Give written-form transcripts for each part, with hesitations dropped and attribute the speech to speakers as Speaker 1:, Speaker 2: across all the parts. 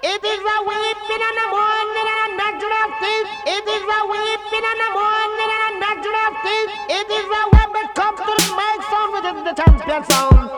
Speaker 1: It is a weeping and a mourning and a gnashing of teeth. It is a weeping and a mourning and a gnashing of teeth. It is a when it comes to the mic sound, which is the champion sound.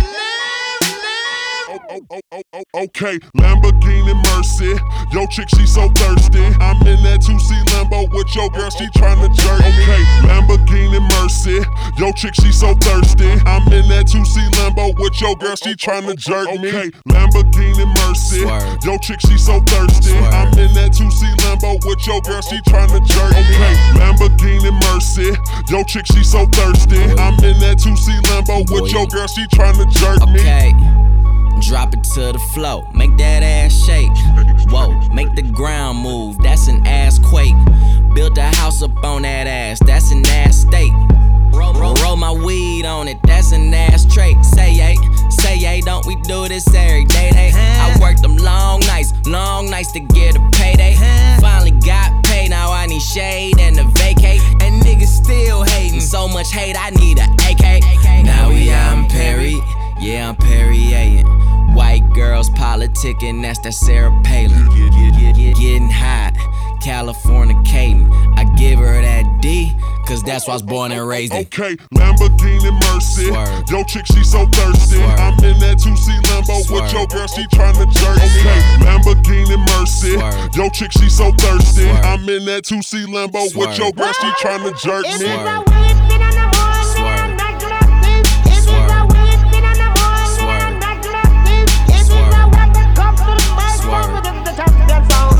Speaker 2: Okay, Lamborghini Mercy. Yo, chick, she so thirsty. I'm in that 2C Lambo with your girl, she tryna jerk. Okay, Lamborghini Mercy. Yo, chick, she so thirsty. I'm in that 2C Lambo with your girl, she tryna jerk me. Okay, Lamborghini Mercy. Yo, chick, she so thirsty. I'm in that 2C Lambo with your girl, she tryna jerk. Okay, Lamborghini Mercy. Yo, chick, she so thirsty. I'm in that 2C Lambo with your girl, she tryna jerk me.
Speaker 3: Okay. Drop it to the floor, make that ass shake. Whoa, make the ground move, that's an ass quake. Built a house up on that ass, that's an ass state. Roll my weed on it, that's an ass trait. Say yay, don't we do this every day? I worked them long nights to get a payday. Finally got paid, now I need shade and a vacate. And niggas still hating, so much hate, I need a AK. Now we out in Perry, yeah, I'm Perrier. White girls politicking, that's that Sarah Palin. Getting hot, Californicating. I give her that D, cause that's why I was born and raised in.
Speaker 2: Okay, Lamborghini Mercy.
Speaker 3: Swerve.
Speaker 2: Yo, chick, she so thirsty.
Speaker 3: Swerve.
Speaker 2: I'm in that 2C Lambo
Speaker 3: Swerve.
Speaker 2: with your girl, she tryna jerk. Okay, Lamborghini Mercy.
Speaker 3: Swerve.
Speaker 2: Yo, chick, she so thirsty.
Speaker 3: Swerve.
Speaker 2: I'm in that 2C Lambo with your girl, she tryna jerk
Speaker 1: It is
Speaker 2: me.
Speaker 1: a weeping and a mourning and a gnashing of teeth. It is a weeping and a mourning and a gnashing of teeth. It is a when it comes to the mic sound, which is the champion sound.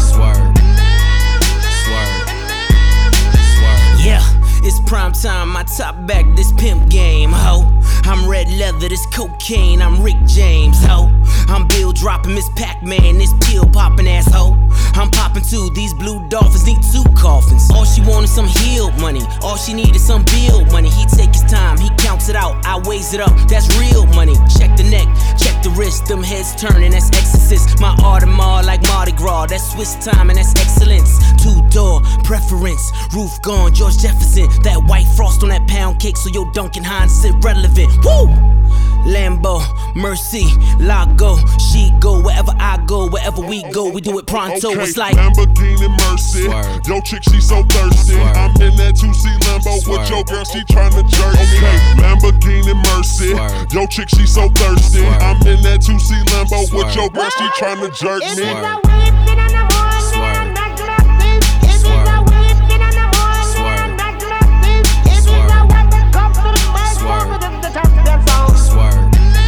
Speaker 3: Yeah, it's prime time, my top back, this pimp game, ho. I'm red leather, this cocaine, I'm Rick James, ho. I'm Bill dropping Miss Pac-Man, this pill popping asshole. I'm popping too, these blue dolphins need 2 coffins. All she wanted some healed money, all she needed some bill money. He take his time, he counts it out, I weighs it up, that's real money. Check the neck, check the wrist, them heads turning, that's exorcist. My Audemars like Mardi Gras, that's Swiss time and that's excellence. 2-door preference, roof gone, George Jefferson. That white frost on that pound cake, so your Duncan Hines sit relevant. Woo! Lambo, Mercy, Lago, she go wherever I go, wherever we go, we do it pronto.
Speaker 2: Okay,
Speaker 3: It's like
Speaker 2: Lamborghini Mercy.
Speaker 3: Swerve.
Speaker 2: Yo, chick, she so thirsty.
Speaker 3: Swerve.
Speaker 2: I'm in that 2C Lambo with
Speaker 3: Swerve.
Speaker 2: your girl, she tryna jerk. Okay, Lamborghini Mercy.
Speaker 3: Swerve.
Speaker 2: Yo, chick, she so thirsty.
Speaker 3: Swerve.
Speaker 2: I'm in that 2C Lambo with
Speaker 3: Swerve.
Speaker 2: your girl, she tryna jerk
Speaker 1: It is
Speaker 2: me.
Speaker 1: a weeping and a mourning and a gnashing of teeth. It is a weeping and a mourning and a gnashing of teeth. It is a when it comes to the mic sound, which is the champion sound.
Speaker 3: Swerve.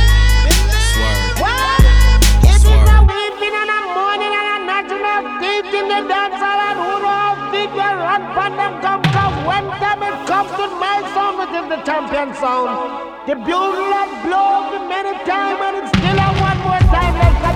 Speaker 1: It is a weeping and a mourning and a gnashing of teeth in the dance hall, and who know how deep you run from them come, cause when time it comes to my sound, which is the champion sound. The bugle that blows many times and it's still a one more time.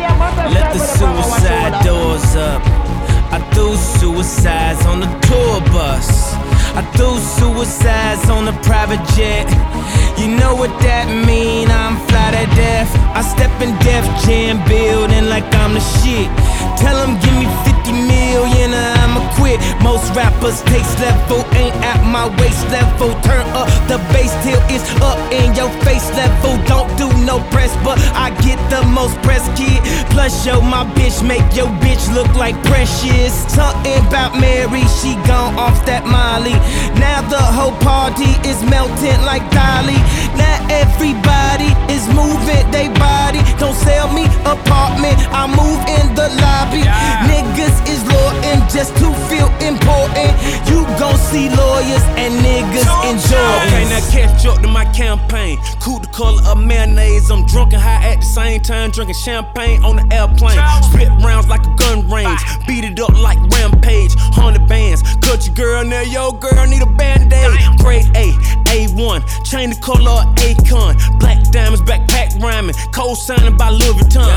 Speaker 3: Let the suicide doors up. I threw suicides on the tour bus. I threw suicides on the private jet. You know what that mean, I'm fly to death. I step in Def Jam building like I'm the shit. Tell them give me 50 million or I'ma quit. Most rappers taste level ain't at my waist level. Turn up the bass till it's up in your face level. Don't do no press, but I get the most press, kid. Plus yo, my bitch make your bitch look like Precious. Something about Mary, she gone off that Molly. Now the whole party is melting like Dolly. Now everybody is moving they body. Don't sell me apartment, I move in the lobby. Niggas is loyal just to feel important. You gon' see lawyers and niggas enjoy.
Speaker 4: Okay, now catch up to my campaign. Cool the color of mayonnaise. I'm drunk and high at the same time, drinking champagne on the airplane. Spit rounds like a gun range, beat it up like Rampage. 100 bands, cut your girl, now your girl need a band-aid. Grade A, A1, chain the color of Akon. Black diamonds, backpack rhyming, co-signing by Louis Vuitton.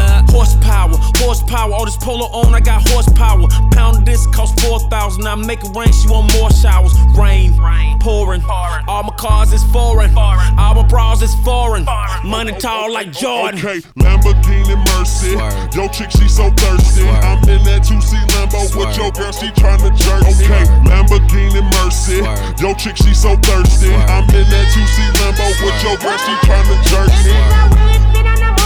Speaker 4: Horsepower, all this polo on, I got horsepower. Pound of this cost 4,000, I make it rain, she want more showers. Rain, pouring, all my cars is foreign, all my bras is foreign. Money tall like Jordan.
Speaker 2: Okay, Lamborghini Mercy.
Speaker 3: Swerve.
Speaker 2: Yo, chick, she so thirsty.
Speaker 3: Swerve.
Speaker 2: I'm in that 2C Lambo with
Speaker 3: Swerve.
Speaker 2: your girl, she tryna jerk. Okay,
Speaker 3: Swerve.
Speaker 2: Lamborghini Mercy.
Speaker 3: Swerve.
Speaker 2: Yo, chick, she so thirsty.
Speaker 3: Swerve.
Speaker 2: I'm in that 2C Lambo with your girl, she tryna jerk
Speaker 1: It is
Speaker 2: me.
Speaker 1: a weeping and a